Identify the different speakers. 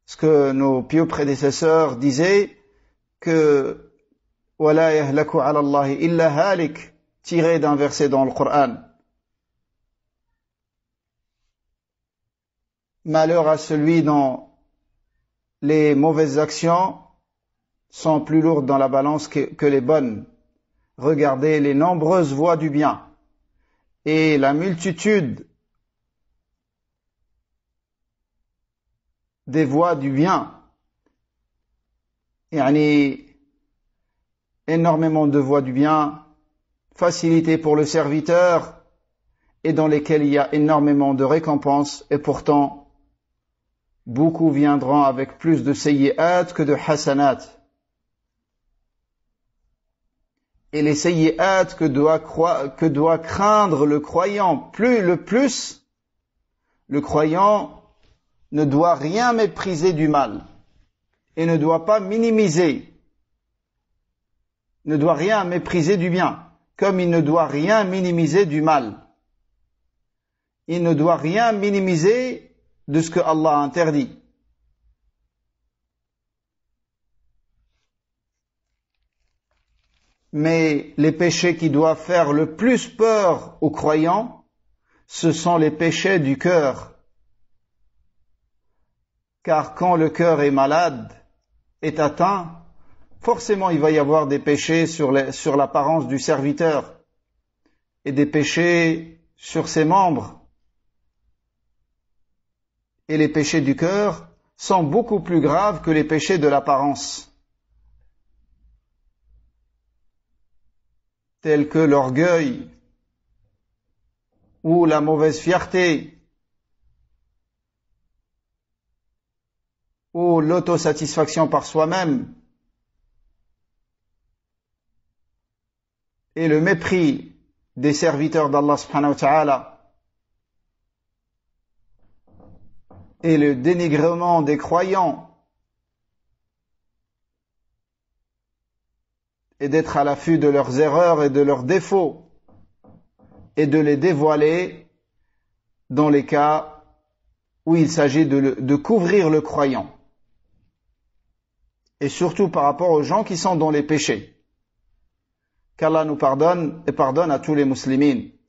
Speaker 1: ce que nos pieux prédécesseurs disaient, que وَلَا يَهْلَكُ عَلَى اللَّهِ إِلَّا هَالِكٌ, tiré d'un verset dans le Coran. Malheur à celui dont les mauvaises actions sont plus lourdes dans la balance que les bonnes. Regardez les nombreuses voies du bien et la multitude des voies du bien. Énormément de voies du bien, facilité pour le serviteur et dans lesquelles il y a énormément de récompenses, et pourtant beaucoup viendront avec plus de sayyi'at que de hasanat. Et les sayyi'at que doit craindre le croyant, le croyant ne doit rien mépriser du mal et ne doit pas minimiser, ne doit rien mépriser du bien, comme il ne doit rien minimiser du mal. Il ne doit rien minimiser de ce que Allah interdit. Mais les péchés qui doivent faire le plus peur aux croyants, ce sont les péchés du cœur. Car quand le cœur est malade, est atteint, forcément il va y avoir des péchés sur l'apparence du serviteur et des péchés sur ses membres. Et les péchés du cœur sont beaucoup plus graves que les péchés de l'apparence, tels que l'orgueil ou la mauvaise fierté ou l'autosatisfaction par soi-même et le mépris des serviteurs d'Allah subhanahu wa ta'ala et le dénigrement des croyants et d'être à l'affût de leurs erreurs et de leurs défauts et de les dévoiler dans les cas où il s'agit de couvrir le croyant, et surtout par rapport aux gens qui sont dans les péchés. Qu'Allah nous pardonne et pardonne à tous les musulmans.